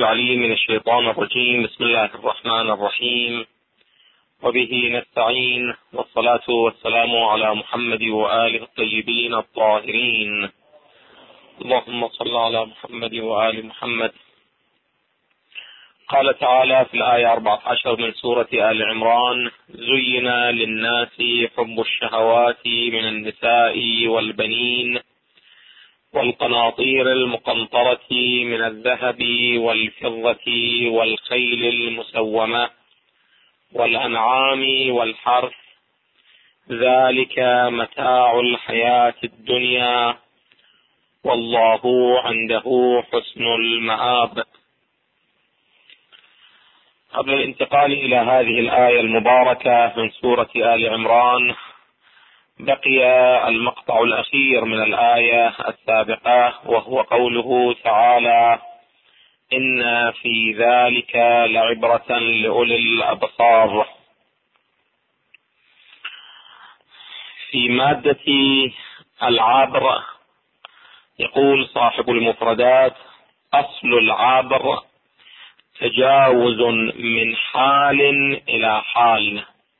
العليم من الشيطان الرجيم. بسم الله الرحمن الرحيم، وبه نستعين، والصلاة والسلام على محمد وآله الطيبين الطاهرين. اللهم صل على محمد وآل محمد. قال تعالى في الآية 14 من سورة آل عمران: زين للناس حب الشهوات من النساء والبنين والقناطير المقنطرة من الذهب والفضة والخيل المسومة والأنعام والحرث، ذلك متاع الحياة الدنيا والله عنده حسن المآب. قبل الانتقال إلى هذه الآية المباركة من سورة آل عمران، بقي المقطع الأخير من الآية السابقة، وهو قوله تعالى: إن في ذلك لعبرة لأولي الأبصار. في مادة العبر يقول صاحب المفردات: أصل العبر تجاوز من حال إلى حال.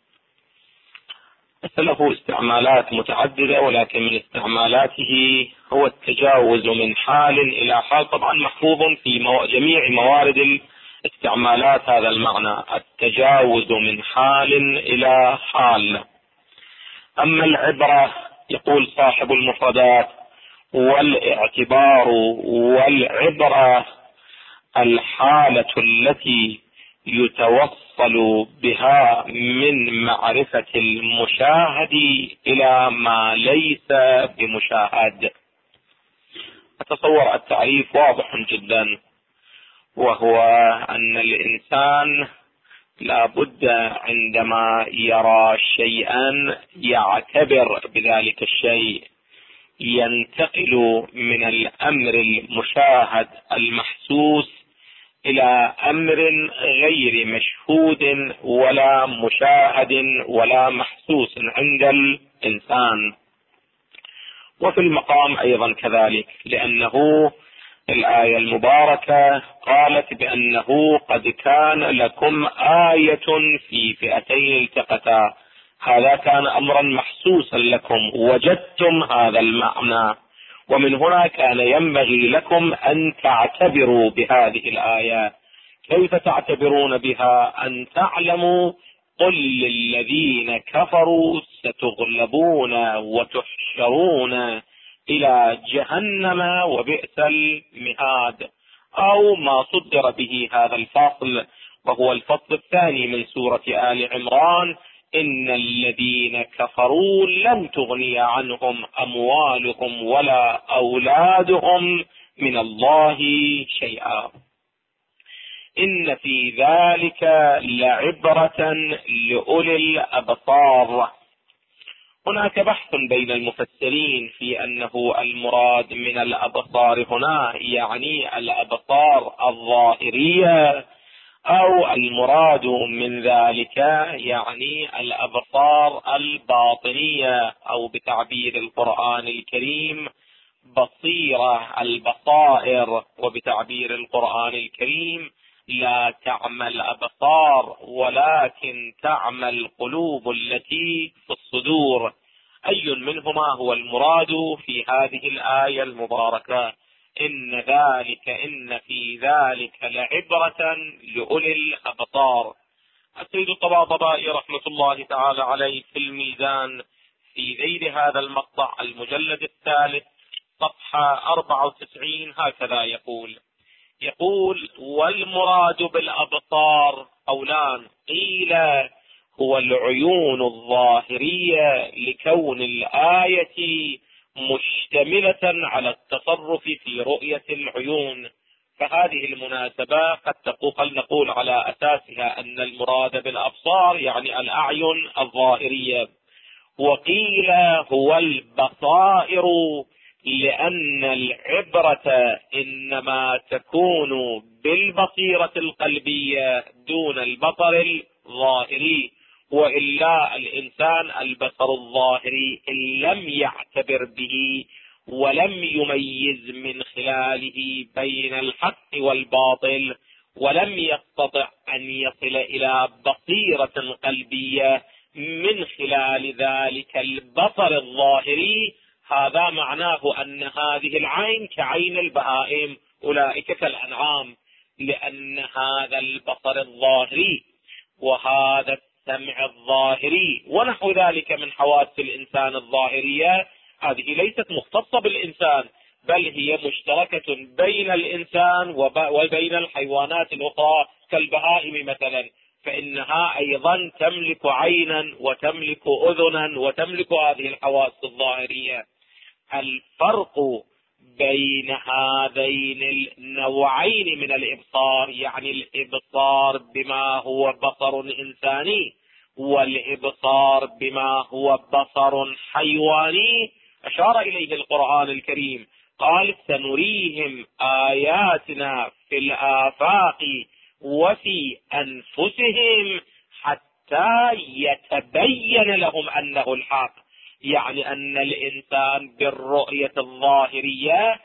له استعمالات متعددة، ولكن من استعمالاته هو التجاوز من حال إلى حال. طبعا محفوظ في جميع موارد الاستعمالات هذا المعنى، التجاوز من حال إلى حال. أما العبرة، يقول صاحب المفردات: والاعتبار والعبرة الحالة التي يتوصل بها من معرفة المشاهد إلى ما ليس بمشاهد. أتصور التعريف واضح جدا، وهو أن الإنسان لا بد عندما يرى شيئا يعتبر بذلك الشيء، ينتقل من الأمر المشاهد المحسوس إلى أمر غير مشهود ولا مشاهد ولا محسوس عند الإنسان. وفي المقام أيضا كذلك، لأنه الآية المباركة قالت بأنه قد كان لكم آية في فئتين التقتا. هذا كان أمرا محسوسا لكم، وجدتم هذا المعنى، ومن هنا كان ينبغي لكم أن تعتبروا بهذه الآية. كيف تعتبرون بها؟ أن تعلموا: قل للذين كفروا ستغلبون وتحشرون إلى جهنم وبئس المهاد، أو ما صدر به هذا الفصل، وهو الفصل الثاني من سورة آل عمران: إن الذين كفروا لن تغني عنهم أموالهم ولا أولادهم من الله شيئا. إن في ذلك لعبرة لأولي الأبصار. هناك بحث بين المفسرين في أنه المراد من الأبصار هنا يعني الأبصار الظاهرية، أو المراد من ذلك يعني الأبصار الباطنية، أو بتعبير القرآن الكريم بصيرة البصائر، وبتعبير القرآن الكريم لا تعمى الأبصار ولكن تعمى القلوب التي في الصدور. أي منهما هو المراد في هذه الآية المباركة؟ إن في ذلك لعبرة لأولي الأبصار. السيد الطباطبائي رحمة الله تعالى عليه في الميزان في ذيل هذا المقطع المجلد الثالث صفحة 94 هكذا يقول: والمراد بالأبصار قولان: قيل هو العيون الظاهرية لكون الآية مشتملة على التصرف في رؤية العيون، فهذه المناسبة قد نقول على أساسها أن المراد بالأبصار يعني الأعين الظاهرية. وقيل هو البصائر لأن العبرة إنما تكون بالبصيرة القلبية دون البصر الظاهري، وإلا الإنسان البصر الظاهري إن لم يعتبر به ولم يميز من خلاله بين الحق والباطل ولم يستطع أن يصل إلى بصيرة قلبية من خلال ذلك البصر الظاهري، هذا معناه أن هذه العين كعين البهائم، أولئك كالأنعام، لأن هذا البصر الظاهري وهذا السمع الظاهري ونحو ذلك من حواس الإنسان الظاهرية هذه ليست مختصة بالإنسان، بل هي مشتركة بين الإنسان وبين الحيوانات الأخرى كالبهائم مثلا، فإنها أيضا تملك عينا وتملك أذنا وتملك هذه الحواس الظاهرية. الفرق بين هذين النوعين من الإبصار، يعني الإبصار بما هو بصر إنساني والإبصار بما هو بصر حيواني، أشار إليه القرآن الكريم، قال سنريهم آياتنا في الآفاق وفي أنفسهم حتى يتبين لهم أنه الحق. يعني أن الإنسان بالرؤية الظاهرية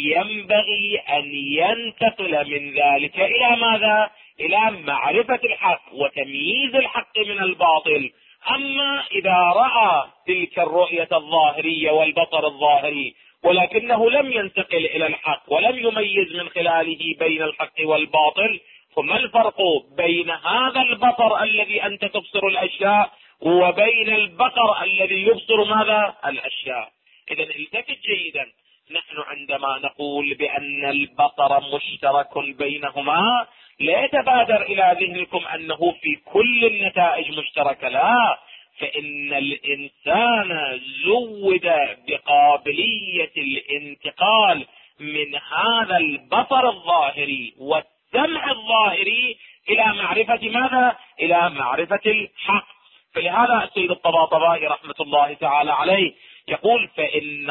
ينبغي أن ينتقل من ذلك إلى ماذا؟ إلى معرفة الحق وتمييز الحق من الباطل. أما إذا رأى تلك الرؤية الظاهرية والبصر الظاهري ولكنه لم ينتقل إلى الحق ولم يميز من خلاله بين الحق والباطل، فما الفرق بين هذا البصر الذي أنت تبصر الأشياء وبين البصر الذي يبصر ماذا؟ الأشياء. إذا التفت جيدا، نحن عندما نقول بأن البصر مشترك بينهما لا يتبادر إلى ذهنكم أنه في كل النتائج مشتركة، لا، فإن الإنسان زود بقابلية الانتقال من هذا البصر الظاهري والسمع الظاهري إلى معرفة ماذا؟ إلى معرفة الحق. فلهذا السيد الطباطبائي رحمة الله تعالى عليه يقول فإن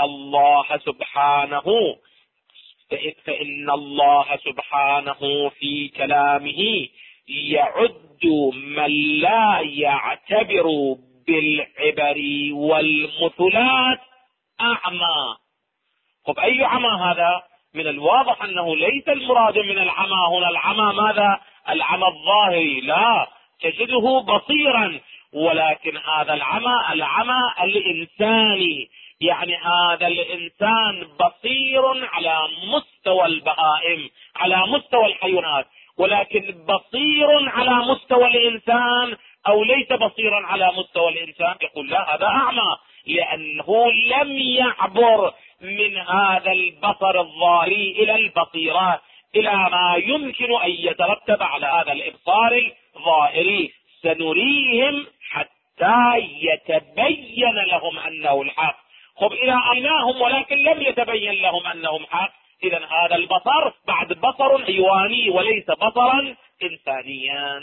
الله سبحانه في كلامه يعد من لا يعتبر بالعبر والمثلات أعمى. طب أي عمى هذا؟ من الواضح أنه ليس المراد من العمى هنا العمى ماذا؟ العمى الظاهري، لا، تجده بصيرا، ولكن هذا العمى الإنساني، يعني هذا الإنسان بصير على مستوى البهائم، على مستوى الحيوانات، ولكن بصير على مستوى الإنسان أو ليس بصيرا على مستوى الإنسان؟ يقول لا، هذا أعمى، لأنه لم يعبر من هذا البصر الظاهري إلى البصيرة، إلى ما يمكن أن يترتب على هذا الإبصار الظاهري. سنريهم حتى يتبين لهم أنه الحق. خب إلى أرناهم ولكن لم يتبين لهم أنهم حق، إذا هذا البصر بعد بصر حيواني وليس بصرا إنسانيا.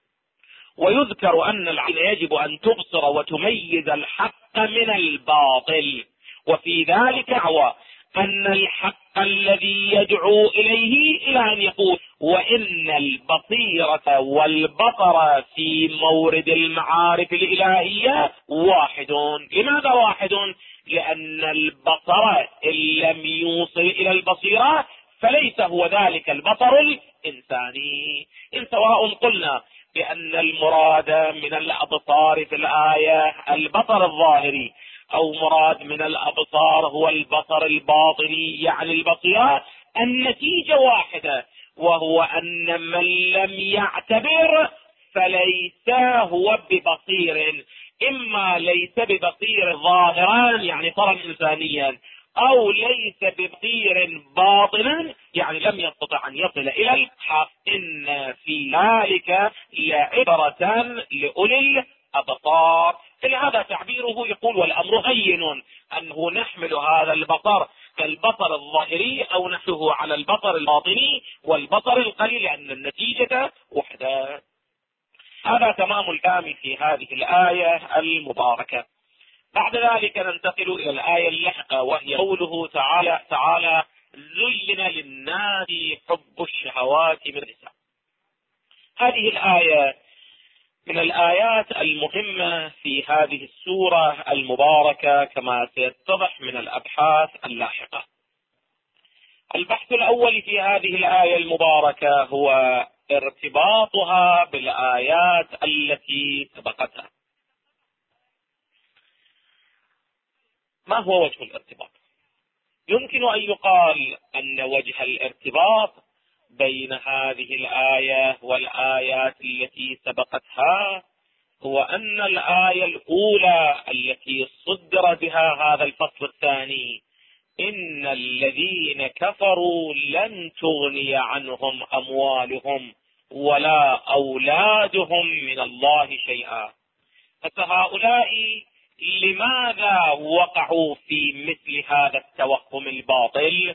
ويذكر أن العين يجب أن تبصر وتميز الحق من الباطل، وفي ذلك دعوى أن الحق الذي يدعو إليه إلى أن يقول وإن البصيرة والبصر في مورد المعارف الإلهية واحد. لماذا واحد؟ لأن البصر إن لم يوصل إلى البصيرة فليس هو ذلك البصر الإنساني. إن سواء قلنا بأن المراد من الأبصار في الآية البصر الظاهري أو مراد من الأبصار هو البصر الباطني يعني البصيرة، النتيجة واحدة، وهو أن من لم يعتبر فليس هو ببصير، إما ليس ببصير ظاهرا يعني صار إنسانيا، أو ليس ببصير باطنا يعني لم يستطع أن يصل إلى الحق. إن في ذلك لعبرة لأولي الأبصار. فلهذا تعبيره يقول والأمر هين أنه نحمل هذا البصر كالبصر الظاهري أو نحله على البصر الباطني والبصر القليل، لأن النتيجة وحدة. هذا تمام الكلام في هذه الآية المباركة. بعد ذلك ننتقل إلى الآية اللاحقة وهي قوله تعالى زين للناس حب الشهوات من النساء. هذه الآية من الآيات المهمة في هذه السورة المباركة كما سيتضح من الأبحاث اللاحقة. البحث الأول في هذه الآية المباركة هو ارتباطها بالآيات التي سبقتها. ما هو وجه الارتباط؟ يمكن أن يقال أن وجه الارتباط بين هذه الآية والآيات التي سبقتها هو أن الآية الأولى التي صدر بها هذا الفصل الثاني: إن الذين كفروا لن تغني عنهم أموالهم ولا أولادهم من الله شيئا. فهؤلاء لماذا وقعوا في مثل هذا التوهم الباطل؟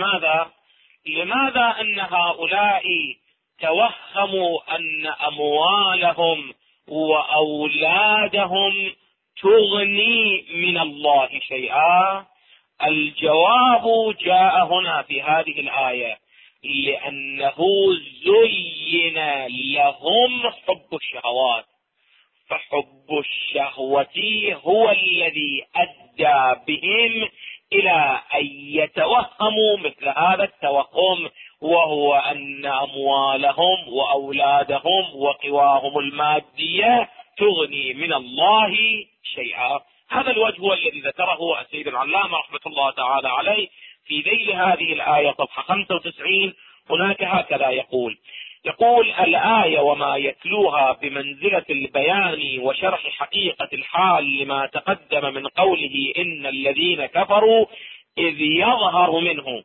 لماذا أن هؤلاء توهموا أن أموالهم وأولادهم تغني من الله شيئا؟ الجواب جاء هنا في هذه الآية: لأنه زين لهم حب الشهوات، فحب الشهوة هو الذي أدى بهم إلى أن يتوهموا مثل هذا التوهم، وهو أن أموالهم وأولادهم وقواهم المادية تغني من الله شيئا. هذا الوجه هو الذي ذكره السيد العلامة رحمة الله تعالى عليه في ذيل هذه الآية صفحة 95. هناك هكذا يقول الآية وما يتلوها بمنزلة البيان وشرح حقيقة الحال لما تقدم من قوله إن الذين كفروا، إذ يظهر منه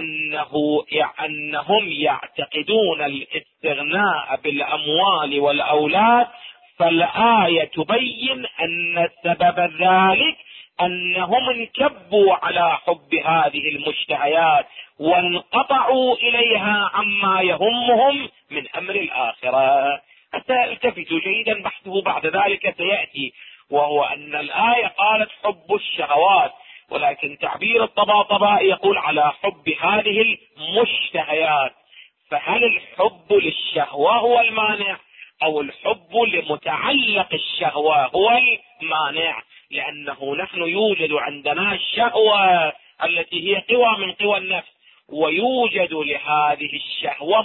أنهم يعتقدون الاستغناء بالأموال والأولاد، فالآية تبين أن سبب ذلك أنهم انكبوا على حب هذه المشتهيات وانقطعوا إليها عما يهمهم من أمر الآخرة. حتى التفتوا جيدا، بحثه بعد ذلك سيأتي، وهو أن الآية قالت حب الشهوات، ولكن تعبير الطباطبائي يقول على حب هذه المشتهيات. فهل الحب للشهوة هو المانع أو الحب لمتعلق الشهوة هو المانع؟ لأنه نحن يوجد عندنا الشهوة التي هي قوى من قوى النفس، ويوجد لهذه الشهوة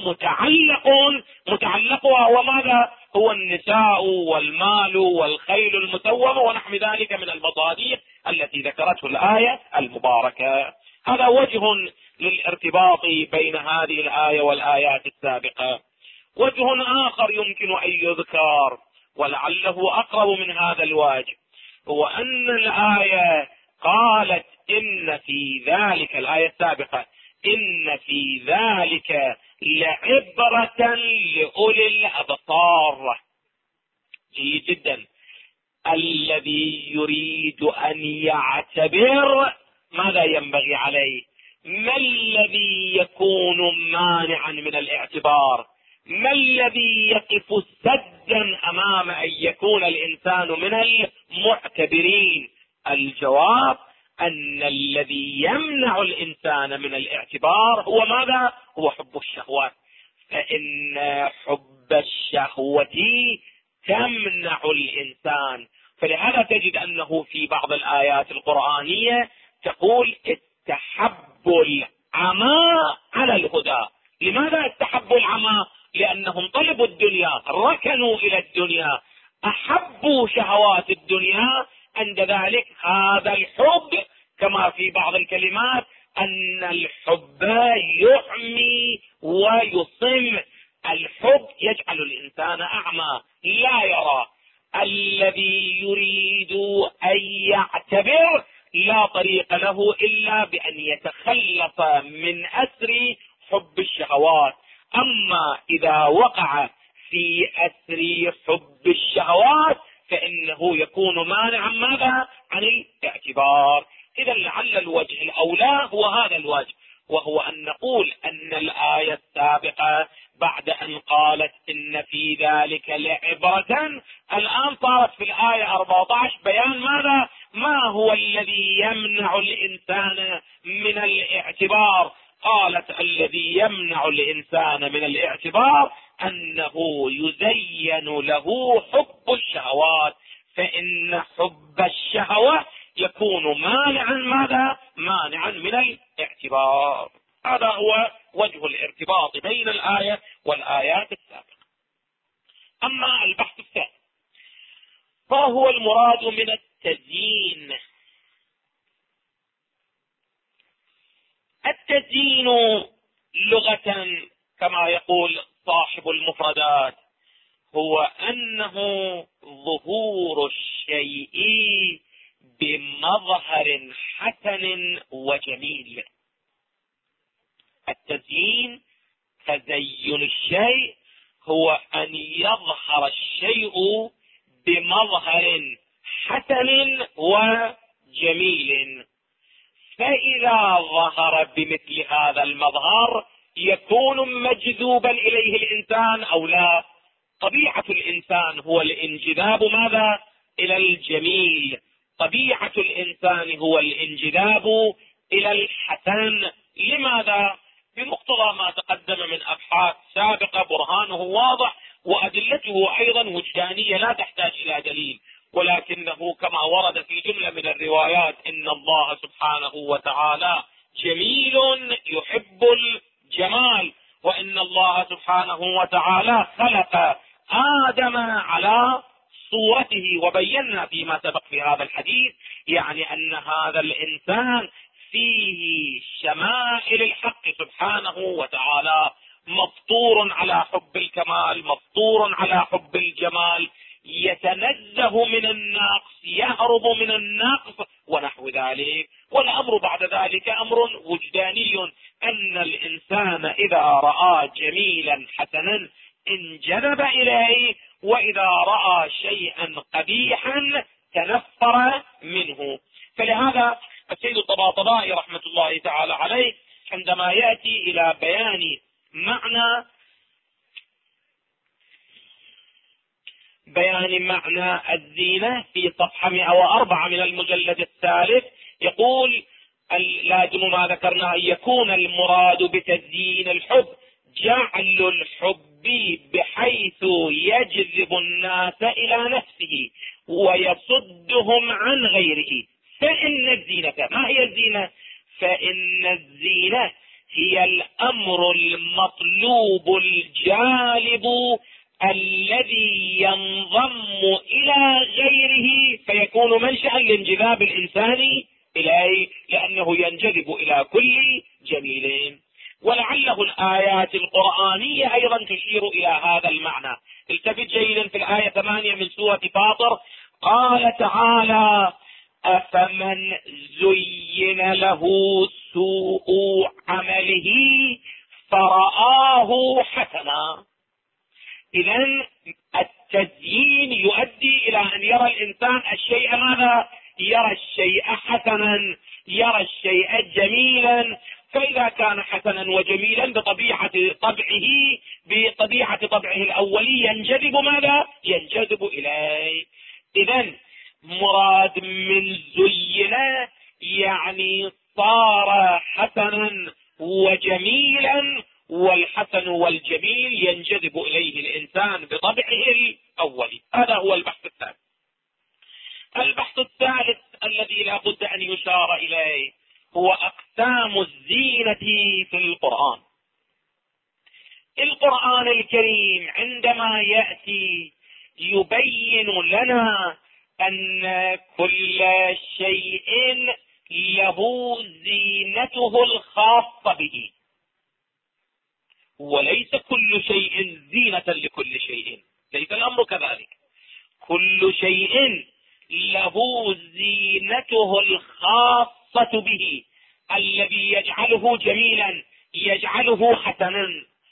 متعلقها هو ماذا؟ هو النساء والمال والخيل المسومة ونحو ذلك من المصادر التي ذكرته الآية المباركة. هذا وجه للارتباط بين هذه الآية والآيات السابقة. وجه آخر يمكن أن يذكر ولعله أقرب من هذا الوجه، هو أن الآية قالت إن في ذلك، الآية السابقة، إن في ذلك لعبرة لأولي الأبصار. جيد جدا. الذي يريد أن يعتبر ماذا ينبغي عليه؟ ما الذي يكون مانعا من الاعتبار؟ ما الذي يقف سدا أمام أن يكون الإنسان من المعتبرين؟ الجواب أن الذي يمنع الإنسان من الاعتبار هو ماذا؟ هو حب الشهوات. فإن حب الشهوة تمنع الإنسان. فلهذا تجد أنه في بعض الآيات القرآنية تقول استحبوا العمى على الهدى. لماذا استحبوا العمى؟ لأنهم طلبوا الدنيا، ركنوا إلى الدنيا، أحبوا شهوات الدنيا. عند ذلك هذا الحب كما في بعض الكلمات أن الحب يعمي ويصم. الحب يجعل الإنسان أعمى لا يرى. الذي يريد أن يعتبر لا طريق له إلا بأن يتخلص من أسر حب الشهوات. أما إذا وقع في أسر حب الشهوات فإنه يكون مانعا ماذا؟ عن الاعتبار. إذا لعل الوجه الأولى هو هذا الوجه، وهو أن نقول أن الآية السابقة بعد أن قالت إن في ذلك لعبرة، الآن صارت في الآية 14 بيان ماذا؟ ما هو الذي يمنع الإنسان من الاعتبار؟ قالت الذي يمنع الإنسان من الاعتبار أنه يزين له حب الشهوات، فإن حب الشهوة يكون مانعا ماذا؟ مانعا من الاعتبار. هذا هو وجه الارتباط بين الآية والآيات السابقة. أما البحث الثاني، ما هو المراد من التزيين؟ التزيين لغة كما يقول صاحب المفردات هو أنه ظهور الشيء بمظهر حسن وجميل. التزيين تزين الشيء هو أن يظهر الشيء بمظهر حسن وجميل، فإذا ظهر بمثل هذا المظهر يكون مجذوبا إليه الإنسان أو لا. طبيعة الإنسان هو الانجذاب ماذا؟ إلى الجميل. طبيعة الإنسان هو الانجذاب إلى الحسن. لماذا؟ بمقتضى ما تقدم من أبحاث سابقة، برهانه واضح وأدلته أيضا وجدانية لا تحتاج إلى دليل، ولكنه كما ورد في جملة من الروايات إن الله سبحانه وتعالى جميل يحب الجمال، وإن الله سبحانه وتعالى خلق آدم على صورته، وبينا فيما سبق في هذا الحديث يعني أن هذا الإنسان فيه شمائل الحق سبحانه وتعالى، مفطور على حب الكمال، مفطور على حب الجمال، يتنزه من النقص، يهرب من النقص ونحو ذلك. والأمر بعد ذلك أمر وجداني، أن الإنسان إذا رأى جميلا حسنا انجذب إليه، وإذا رأى شيئا قبيحا تنفر منه. فلهذا السيد الطباطبائي رحمة الله تعالى عليه عندما يأتي إلى بيان معنى الزينة في صفحة 104 من المجلد الثالث يقول: لازم ما ذكرنا أن يكون المراد بتزيين الحب جعل الحب بحيث يجذب الناس إلى نفسه ويصدهم عن غيره. فإن الزينة، ما هي الزينة؟ فإن الزينة هي الأمر المطلوب الجالب الذي ينضم إلى غيره فيكون منشأ لانجذاب الإنسان إليه، لأنه ينجذب إلى كل جميل. ولعله الآيات القرآنية أيضا تشير إلى هذا المعنى. التفت جيدا في الآية 8 من سورة فاطر، قال تعالى: أفمن زين له سوء عمله فرآه حسنا. إذن التزيين يؤدي إلى أن يرى الإنسان الشيء ماذا؟ يرى الشيء حسنا، يرى الشيء جميلا. فإذا كان حسنا وجميلا بطبيعة طبعه الأولي ينجذب ماذا؟ ينجذب إليه. إذن مراد من زينة يعني صار حسنا وجميلا، والحسن والجميل ينجذب إليه الإنسان بطبعه الأولي. هذا هو البحث الثالث. البحث الثالث الذي لا بد أن يشار إليه هو أقسام الزينة في القرآن. القرآن الكريم عندما يأتي يبين لنا أن كل شيء له زينته الخاصة به، وليس كل شيء زينة لكل شيء، ليس الأمر كذلك. كل شيء له زينته الخاصة به الذي يجعله جميلا، يجعله حسنا.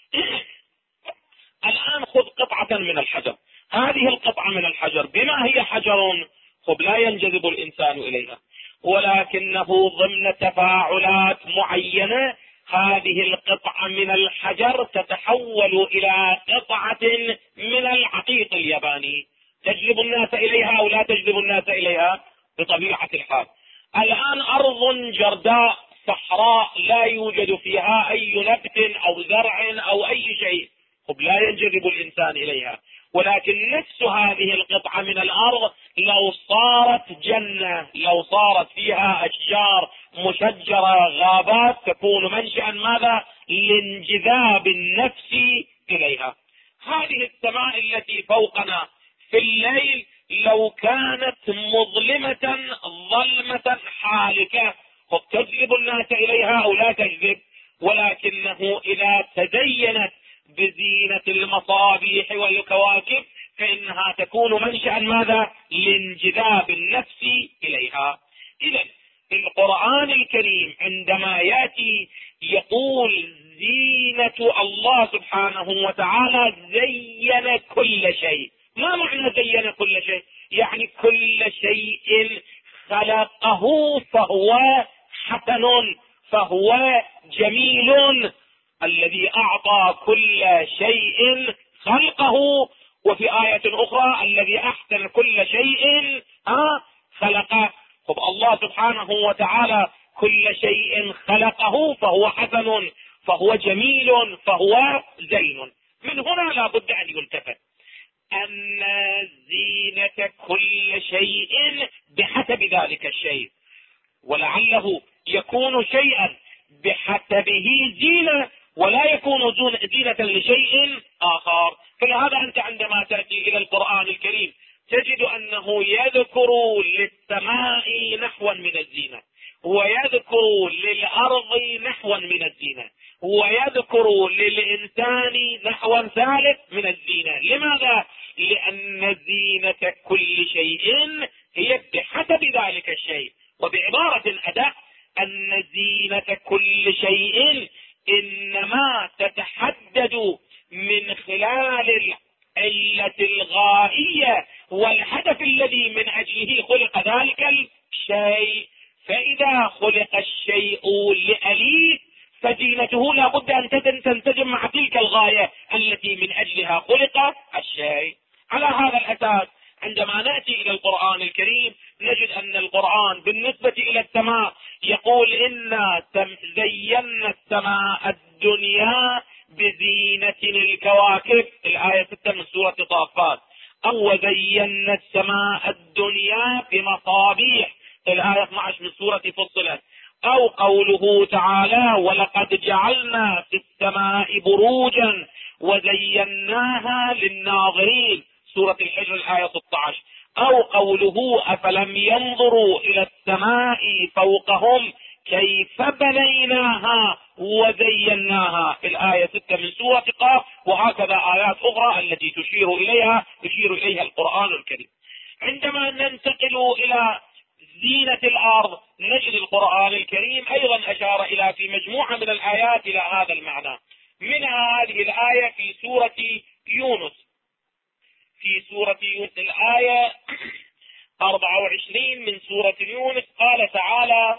الآن خذ قطعة من الحجر، هذه القطعة من الحجر بما هي حجر لا ينجذب الإنسان إليها، ولكنه ضمن تفاعلات معينة هذه القطعة من الحجر تتحول إلى قطعة من العقيق الياباني، تجذب الناس إليها أو لا تجذب الناس إليها بطبيعة الحال. الآن أرض جرداء صحراء لا يوجد فيها أي نبت أو زرع أو أي شيء، لا ينجذب الإنسان إليها. ولكن نفس هذه القطعة من الأرض لو صارت جنة، لو صارت فيها أشجار مشجرة، غابات، تكون منشأ ماذا؟ لانجذاب النفس إليها. هذه السماء التي فوقنا في الليل لو كانت مظلمة ظلمة حالكة قد تجذب الناس إليها أو لا تجذب، ولكنه إذا تزينت بزينة المصابيح والكواكب فإنها تكون منشأ ماذا؟ لانجذاب النفس إليها. إذن القرآن الكريم عندما يأتي يقول زينة الله سبحانه وتعالى زين كل شيء. ما معنى زين كل شيء؟ يعني كل شيء خلقه فهو حسن، فهو جميل. الذي أعطى كل شيء خلقه، وفي آية أخرى الذي أحسن كل شيء خلقه. طب الله سبحانه وتعالى كل شيء خلقه فهو حسن، فهو جميل، فهو زين. من هنا لا بد أن يلتفت أن زينة كل شيء بحسب ذلك الشيء، ولعله يكون شيئا بحسبه زينة ولا يكون زينة لشيء آخر. فلهذا أنت عندما تأتي إلى القرآن الكريم تجد أنه يذكر للسماء نحوا من الزينة، ويذكر للأرض نحوا من الزينة، ويذكر للإنسان نحوا ثالث من الزينة. لماذا؟ لأن زينة كل شيء هي بحسب ذلك الشيء. وبعبارة أدق أن زينة كل شيء إنما تتحدد من خلال العلة الغائية والهدف الذي من أجله خلق ذلك الشيء. فإذا خلق الشيء لأليه فزينته لا بد أن تنسجم مع تلك الغاية التي من أجلها خلق الشيء. على هذا الأساس عندما نأتي إلى القرآن الكريم نجد أن القرآن بالنسبة إلى السماء يقول إنا زينا السماء الدنيا بزينة الكواكب، الآية 6 من سورة صافات، أو زينا السماء الدنيا بمصابيح، الآية 12 من سورة فصلت، أو قوله تعالى ولقد جعلنا في السماء بروجا وزيناها للناظرين، سورة الحجر الآية 16، أو قوله أفلم ينظروا إلى السماء فوقهم كيف بنيناها وزيناها، الآية 6 من سورة قاف، وهكذا آيات أخرى التي يشير إليها القرآن الكريم. عندما ننتقل إلى زينة الأرض نجد القرآن الكريم أيضا أشار إلى في مجموعة من الآيات إلى هذا المعنى. من هذه الآية في سورة يونس، الآية 24 من سورة يونس، قال تعالى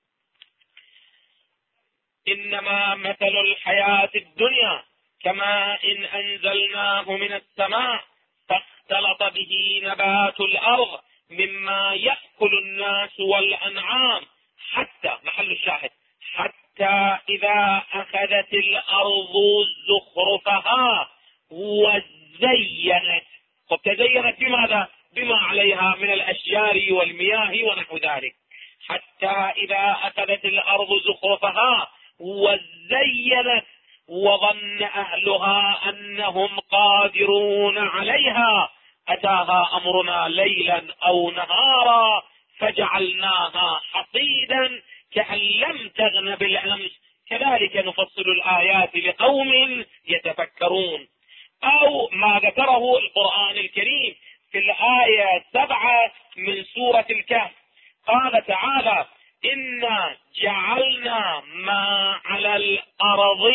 إنما مثل الحياة الدنيا كماء إن أنزلناه من السماء فاختلط به نبات الأرض مما يأكل الناس والأنعام حتى محل الشاهد حتى إذا أخذت الأرض زخرفها وزينت. تزينت بماذا؟ بما عليها من الأشجار والمياه ونحو ذلك. حتى إذا أخذت الأرض زخرفها وزينت وظن أهلها أنهم قادرون عليها أتاها أمرنا ليلا أو نهارا فجعلناها حصيدا كأن لم تغن بالأمس كذلك نفصل الآيات لقوم يتفكرون. أو ما ذكره القرآن الكريم في الآية 7 من سورة الكهف، قال تعالى إنا جعلنا ما على الأرض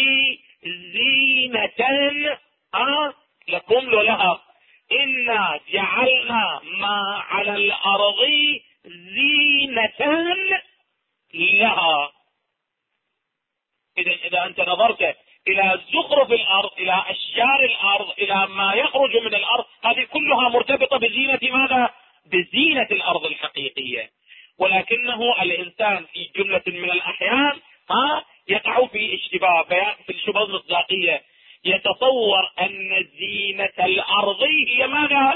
زينة لكم ولها، إنا جعلنا ما على الأرض زينة لها. إذا أنت نظرت إلى زخرف الأرض، إلى أشجار الأرض، إلى ما يخرج من الأرض، هذه كلها مرتبطة بزينة ماذا؟ بزينة الأرض الحقيقية. ولكنه الإنسان في جملة من الأحيان يقع في اشتباه، في الشبهة المصداقية، يتصور أن زينة الأرض هي ماذا؟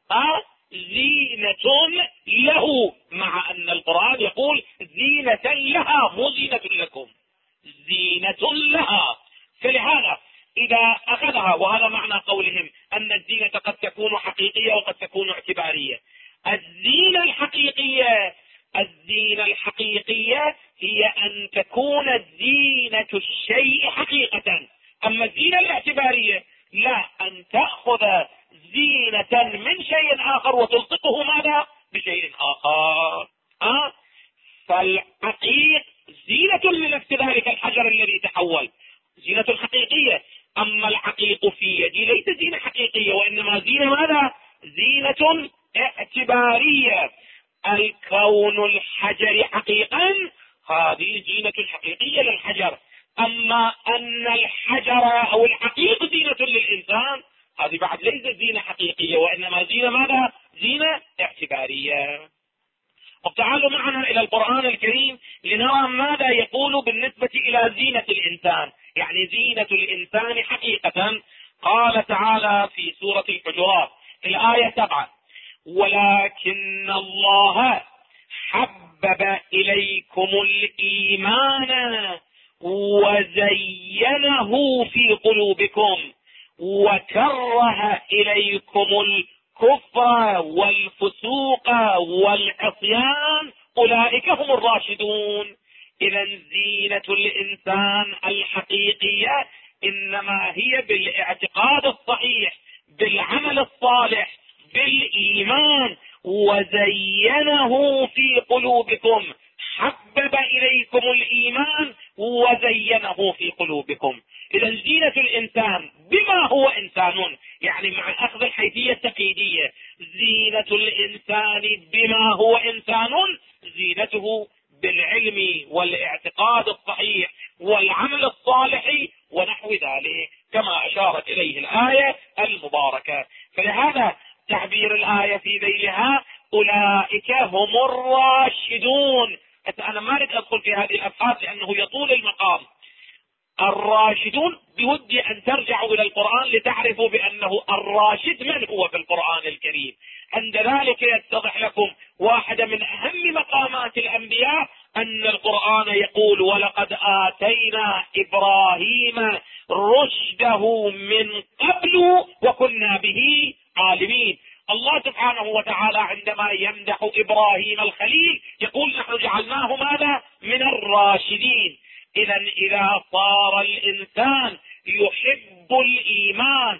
زينة له، مع أن القرآن يقول زينة لها مو زينة لكم. زينة لها. فلهذا إذا أخذها، وهذا معنى قولهم أن الزينة قد تكون حقيقية وقد تكون اعتبارية. الزينة الحقيقية هي أن تكون زينة الشيء حقيقة. أما الزينة الاعتبارية لا، أن تأخذ زينة من شيء آخر وتلصقه ماذا بشيء آخر. فالحقيق زينة لنفس ذلك الحجر الذي تحول، زينة حقيقية. أما الحقيق في يدي ليس زينة حقيقية، وإنما زينة ماذا؟ زينة اعتبارية. الكون الحجر حقيقا هذه زينة حقيقية للحجر. أما أن الحجر أو الحقيق زينة للإنسان هذه بعد ليست زينة حقيقية، وإنما زينة ماذا؟ زينة اعتبارية. وتعالوا معنا إلى القرآن الكريم لنرى ماذا يقول بالنسبة إلى زينة الإنسان، يعني زينة الإنسان حقيقة. قال تعالى في سورة الحجرات الآية 7: ولكن الله حبب إليكم الإيمان وزينه في قلوبكم وكره إليكم الكفر والفسوق والعصيان أولئك هم الراشدون. إذا زينة الإنسان الحقيقية إنما هي بالاعتقاد الصحيح، بالعمل الصالح، بالإيمان. وزينه في قلوبكم، حبب إليكم الإيمان وزينه في قلوبكم. إذا زينة الإنسان بما هو إنسان، يعني مع أخذ الحيثية التقييدية، زينة الإنسان بما هو إنسان زينته بالعلم والاعتقاد الصحيح والعمل الصالح ونحو ذلك، كما أشارت إليه الآية المباركة. فلهذا تعبير الآية في ذيلها أولئك هم الراشدون. أنا ما أريد أدخل في هذه الأبحاث لأنه يطول المقام. الراشدون بودي أن ترجعوا إلى القرآن لتعرفوا بأنه الراشد من هو في القرآن الكريم. عند ذلك يتضح لكم واحدة من أهم مقامات الأنبياء، أن القرآن يقول ولقد آتينا إبراهيم رشده من قبل وكنا به عالمين. الله سبحانه وتعالى عندما يمدح إبراهيم الخليل يقول نحن جعلناه ماذا؟ من الراشدين. إذا صار الإنسان يحب الإيمان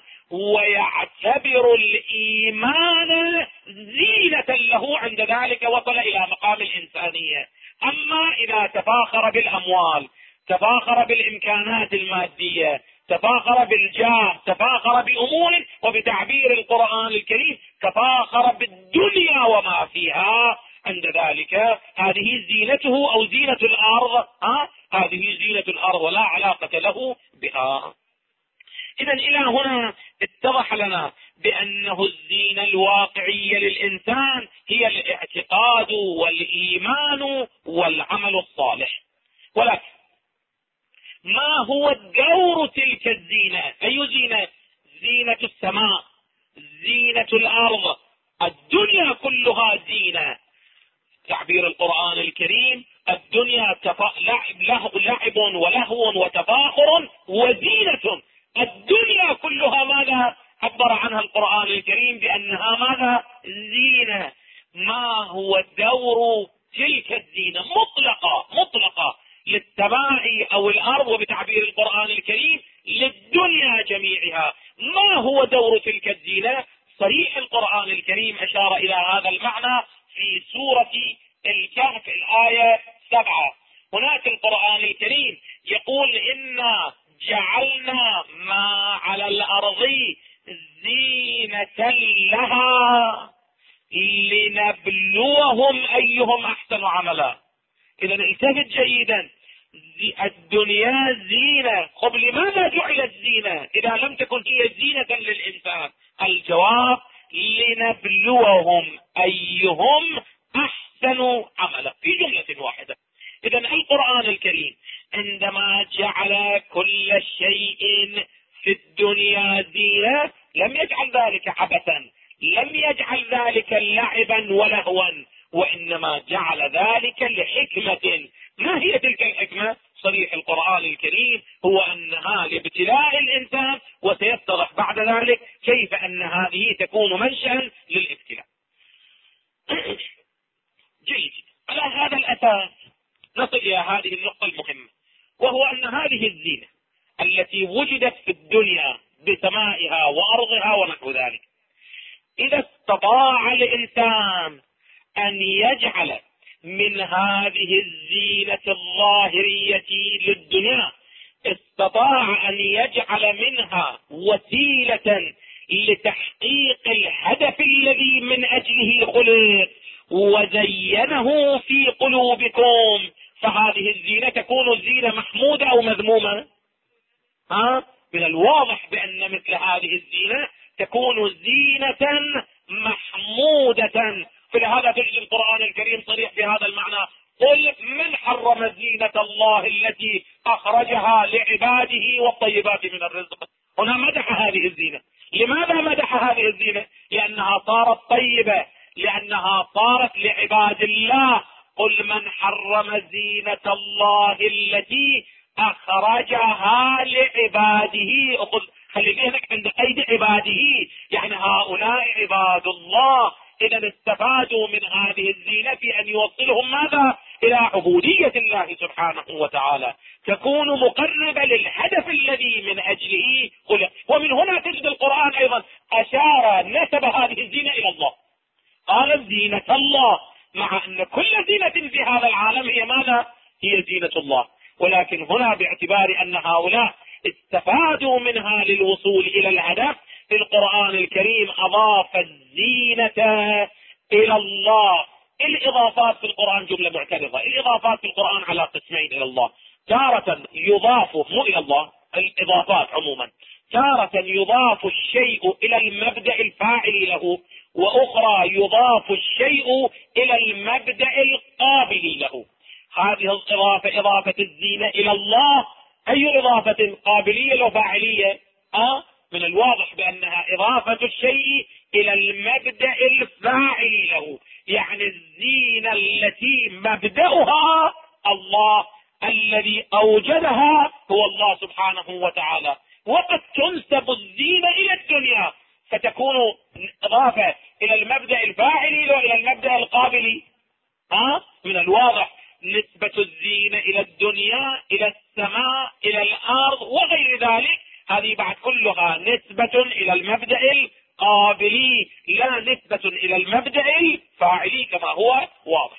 ويعتبر الإيمان زينة له، عند ذلك وصل إلى مقام الإنسانية. أما إذا تفاخر بالأموال، تفاخر بالإمكانات المادية، تفاخر بالجاه، تفاخر بأمور، وبتعبير القرآن الكريم تفاخر بالدنيا وما فيها، عند ذلك هذه زينته أو زينة الأرض، هذه زينة الأرض ولا علاقة له بها. إذا إلى هنا اتضح لنا بأنه الزينة الواقعية للإنسان هي الاعتقاد والإيمان والعمل الصالح. ولكن ما هو دور تلك الزينة؟ أي زينة؟ زينة السماء، زينة الأرض، الدنيا كلها زينة. تعبير القرآن الكريم الدنيا لعب ولهو وتفاخر وزينة. الدنيا كلها ماذا عبر عنها القرآن الكريم؟ بأنها ماذا؟ زينة. ما هو دور تلك الزينة؟ مطلقة للسماء أو الأرض، وبتعبير القرآن الكريم للدنيا جميعها. ما هو دور تلك الزينة؟ صريح القرآن الكريم أشار إلى هذا المعنى في سورة الكهف الآية 7. هناك القرآن الكريم يقول إنا جعلنا ما على الأرض زينة لها لنبلوهم أيهم أحسن عملا. إذا التفت جيدا، الدنيا زينة. طب لماذا جعلت زينة إذا لم تكن هي زينة للإنسان؟ الجواب لنبلوهم أيهم أحسن عملا، في جملة واحدة. إذا القرآن الكريم عندما جعل كل شيء في الدنيا زينة لم يجعل ذلك عبثا، لم يجعل ذلك لعبا ولهوا، وإنما جعل ذلك لحكمة. ما هي تلك الحكمة؟ صريح القرآن الكريم هو أنها لابتلاء الإنسان، وسيتضح بعد ذلك كيف أن هذه تكون منشأ للابتلاء. جيد. على هذا الأساس نصل إلى هذه النقطة المهمة، وهو أن هذه الزينة التي وجدت في الدنيا بسمائها وأرضها ونحو ذلك، إذا استطاع الإنسان أن يجعل من هذه الزينة الظاهرية للدنيا، استطاع أن يجعل منها وسيلة لتحقيق الهدف الذي من أجله خلق وزينه في قلوبكم، فهذه الزينة تكون زينة محمودة أو مذمومة؟ من الواضح بأن مثل هذه الزينة تكون زينة محمودة. فلهذا تجد القرآن الكريم صريح بهذا المعنى: قل من حرم زينة الله التي أخرجها لعباده والطيبات من الرزق. هنا مدح هذه الزينة. لماذا مدح هذه الزينة؟ لأنها صارت طيبة، لأنها صارت لعباد الله. قل من حرم زينة الله التي أخرجها لعباده. خلي بالك عند قيد عباده، يعني هؤلاء عباد الله. إذا استفادوا من هذه الزينة في أن يوصلهم ماذا؟ إلى عبودية الله سبحانه وتعالى، تكون مقربة للهدف الذي من أجله خلق. ومن هنا تجد القرآن أيضا أشار نسب هذه الزينة إلى الله، قال زينة الله، مع أن كل زينة في هذا العالم هي ماذا؟ هي زينة الله. ولكن هنا باعتبار أن هؤلاء استفادوا منها للوصول إلى الهدف، في القرآن الكريم أضاف الزينة إلى الله. الإضافات في القرآن جملة معترضة. الإضافات في القرآن على قسمين إلى الله: تارة يضاف مو إلى الله، الإضافات عموما تارة يضاف الشيء إلى المبدأ الفاعل له، وأخرى يضاف الشيء إلى المبدأ القابل له. هذه الإضافة إضافة الزينة إلى الله أي إضافة قابلية وفاعلية؟ من الواضح بأنها إضافة الشيء إلى المبدأ الفاعل له، يعني الزينة التي مبدأها الله، الذي أوجدها هو الله سبحانه وتعالى. وقد تنسب الزينة إلى الدنيا فتكون إضافة إلى المبدأ الفاعل وإلى المبدأ القابل. من الواضح نسبة الزينة إلى الدنيا، إلى السماء، إلى الأرض وغير ذلك، هذه بعد كلها نسبة إلى المبدأ القابلي، لا نسبة إلى المبدأ الفاعلي كما هو واضح.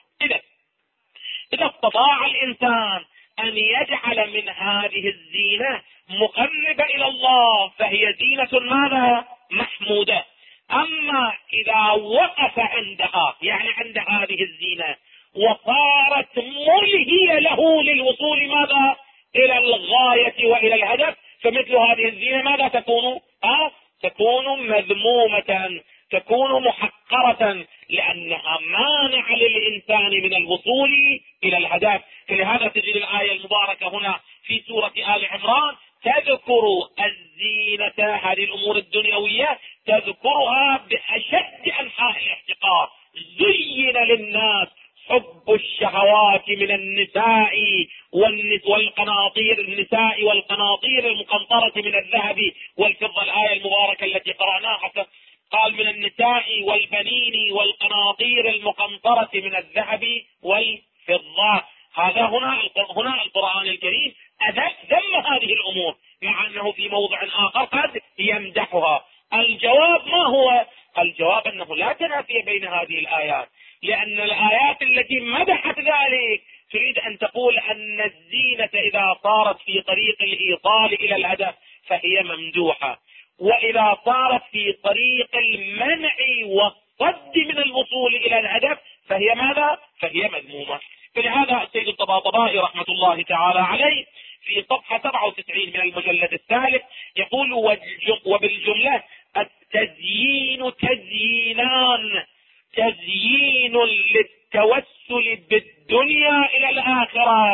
إذا استطاع الإنسان أن يجعل من هذه الزينة مقربة إلى الله فهي زينة ماذا؟ محمودة. أما إذا وقف عندها، يعني عند هذه الزينة، وصارت ملهية له للوصول ماذا؟ إلى الغاية وإلى الهدف، فمثل هذه الزينة ماذا تكون؟ تكون مذمومة، تكون محقرة، لأنها مانع للإنسان من الوصول إلى الهدف. فلهذا تجد الآية المباركة هنا في سورة آل عمران تذكر الزينة، هذه الأمور الدنيوية تذكرها بأشد أنحاء الاحتقار. زين للناس حب الشهوات من النساء والقناطير، النساء والقناطير المقنطرة من الذهب والفضة، الآية المباركة التي قرأناها، قال من النساء والبنين والقناطير المقنطرة من الذهب والفضة. هذا هنا القرآن الكريم ذم هذه الأمور، مع أنه في موضع آخر قد يمدحها. الجواب ما هو؟ الجواب أنه لا تنافي بين هذه الآيات، لأن الآيات التي مدحت ذلك تريد أن تقول أن الزينة إذا صارت في طريق الإيصال إلى الهدف فهي ممدوحة، وإذا صارت في طريق المنع والصد من الوصول إلى الهدف فهي ماذا؟ فهي مذمومة. فلهذا السيد الطباطبائي رحمة الله تعالى عليه في صفحة 97 من المجلد الثالث يقول: وبالجملة التزيين تزيينان: تزيين للتوسل بالدنيا إلى الآخرة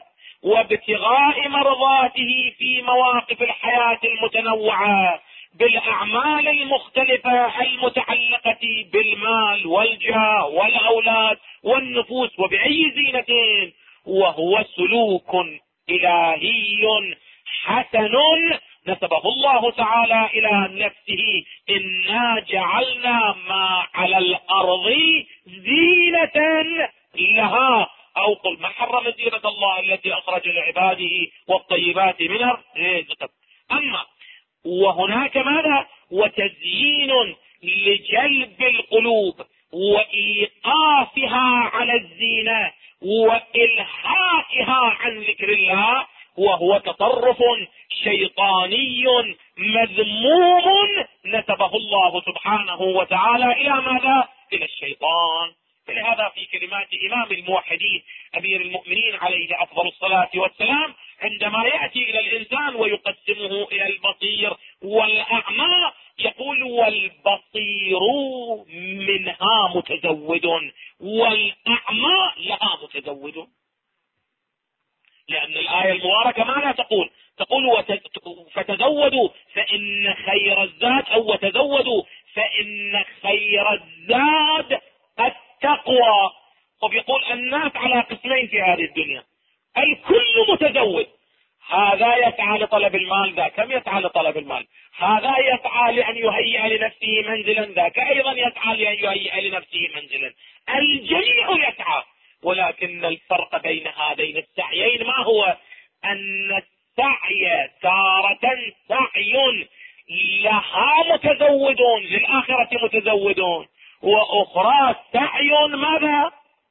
وابتغاء مرضاته في مواقف الحياة المتنوعة بالأعمال المختلفة المتعلقة بالمال والجاه والأولاد والنفوس وبأي زينة، وهو سلوك إلهي حسن نسبه الله تعالى إلى نفسه: إنا جعلنا ما على الأرض زينة لها، أو قل من حرم زينة الله التي أخرج لعباده والطيبات من الرزق. أما وهناك ماذا؟ وتزيين لجلب القلوب وإيقافها على الزينة وإلهائها عن ذكر الله، وهو تطرف شيطاني مذموم نسبه الله سبحانه وتعالى إلى ماذا؟ إلى الشيطان. فلهذا في كلمات إمام الموحدين أمير المؤمنين عليه أفضل الصلاة والسلام عندما يأتي إلى الإنسان ويقسمه إلى البصير والأعمى يقول: والبصير منها متزود والأعمى لها متزود. لأن الآية المباركة ماذا تقول؟ تقول: فتزودوا فإن خير الزاد، أو وتزودوا فإن خير الزاد التقوى. وبيقول الناس على قسمين في هذه الدنيا: الكل متزود، هذا يسعى لطلب المال، ذاك يسعى لطلب المال، هذا يسعى لأن يهيئ لنفسه منزلا، ذاك أيضا يسعى لأن يهيئ لنفسه منزلا، الجميع يسعى. ولكن الفرق بين هذين السعيين ما هو؟ أن السعي تارة سعي لها متزودون، للآخرة متزودون، وأخرى سعي ماذا؟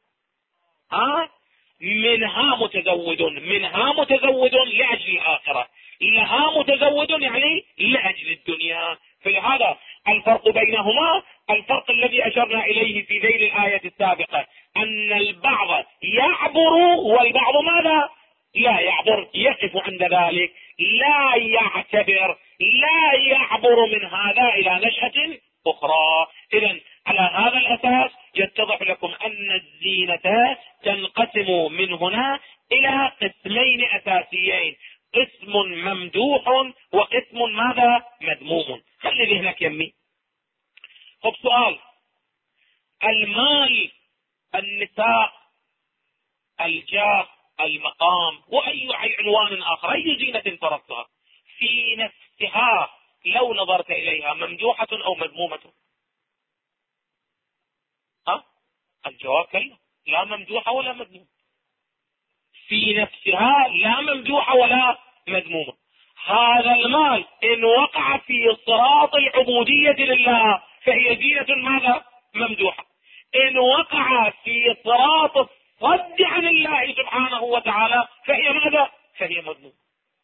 منها متزود لأجل الآخرة، لها متزود يعني لأجل الدنيا. فلهذا الفرق بينهما الفرق الذي أشرنا إليه في ذيل الآية السابقة، أن البعض يعبر والبعض ماذا؟ لا يعبر، يقف عند ذلك، لا يعتبر، لا يعبر من هذا إلى نشأة أخرى. إذن على هذا الأساس يتضح لكم أن الزينة تنقسم من هنا إلى قسمين أساسيين: قسم ممدوح وقسم ماذا؟ مذموم. خلي ذهنك يمي. خب سؤال: المال، النساء، الجاه، المقام، وأي عنوان آخر، أي زينة فرضتها في نفسها لو نظرت إليها ممدوحة أو مذمومة؟ الجواب كلا، لا ممدوحة ولا مذمومة. في نفسها لا ممدوحة ولا مذمومة. هذا المال إن وقع في صراط العبودية لله فهي زينة ماذا؟ ممدوحة. إن وقع في صراط الصد عن الله سبحانه وتعالى فهي ماذا؟ فهي مذمومة.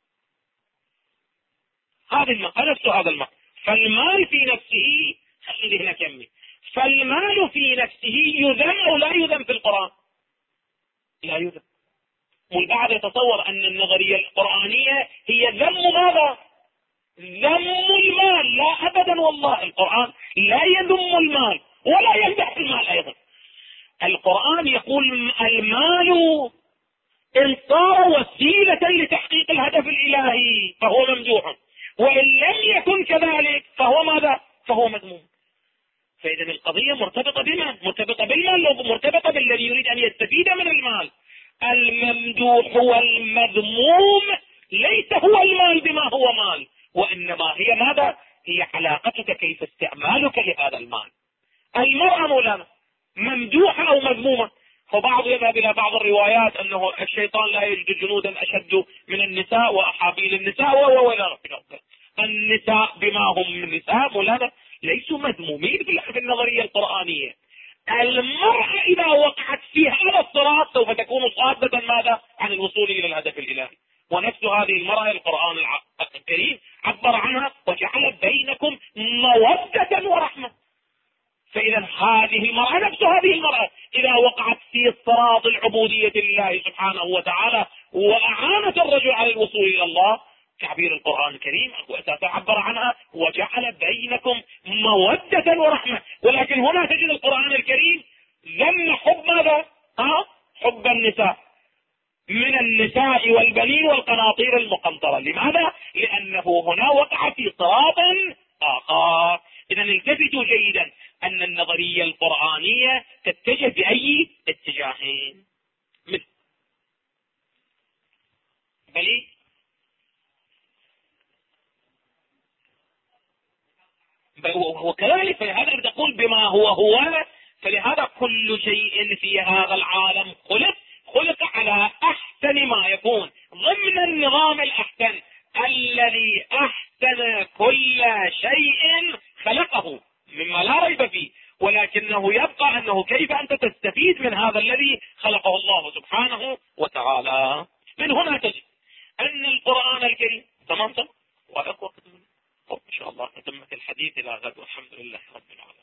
هذا المال. فالمال في نفسه، خلي ذهنك يمي، فالمال في نفسه يذم أو لا يذم في القرآن؟ لا يذم. والبعض يتصور أن النظرية القرآنية هي ذم ماذا؟ ذم المال. لا أبدا، والله القرآن لا يذم المال ولا يمدح المال أيضا. القرآن يقول المال إن صار وسيلة لتحقيق الهدف الإلهي فهو ممدوح، وإن لم يكن كذلك فهو ماذا؟ فهو مذموم. فإذا القضية مرتبطة بما؟ مرتبطة بالمال، مرتبطة بالذي يريد أن يستفيد من المال. الممدوح والمذموم ليس هو المال بما هو مال، وإنما هي ماذا؟ هي علاقتك، كيف استعمالك لهذا المال. المرأة مولانا ممدوحة أو مذمومة؟ فبعض يذهب إلى بعض الروايات أنه الشيطان لا يجد جنودا أشد من النساء وأحابيل النساء ولا النساء بما هم نساء مولانا ليسوا مذمومين في النظرية القرآنية. المرأة إذا وقعت في هذا الصراط سوف تكون صادة ماذا؟ عن الوصول إلى الهدف الإلهي. ونفس هذه المرأة القرآن الكريم عبر عنها: وجعل بينكم مودة ورحمة. فإذا هذه المرأة، نفس هذه المرأة إذا وقعت في صراط العبودية لله سبحانه وتعالى وأعانت الرجل على الوصول إلى الله، تعبير القرآن الكريم وأساسا عبر عنها: وجعل بينكم مودة ورحمة. ولكن هنا تجد القرآن الكريم ذم حب ماذا؟ حب النساء، من النساء والبنين والقناطير المقنطرة. لماذا؟ لأنه هنا وقع في صراط آخر. إذا التفتوا جيدا أن النظرية القرآنية تتجه بأي اتجاهين. بل وكذلك فلهذا تقول بما هو، فلهذا كل شيء في هذا العالم خلق على أحسن ما يكون ضمن النظام الأحسن الذي أحسن كل شيء خلقه مما لا ريب فيه، ولكنه يبقى أنه كيف أنت تستفيد من هذا الذي خلقه الله سبحانه وتعالى. من هنا تجد أن القرآن الكريم تمام وقت إن شاء الله نتمة الحديث إلى غد والحمد لله رب العالمين.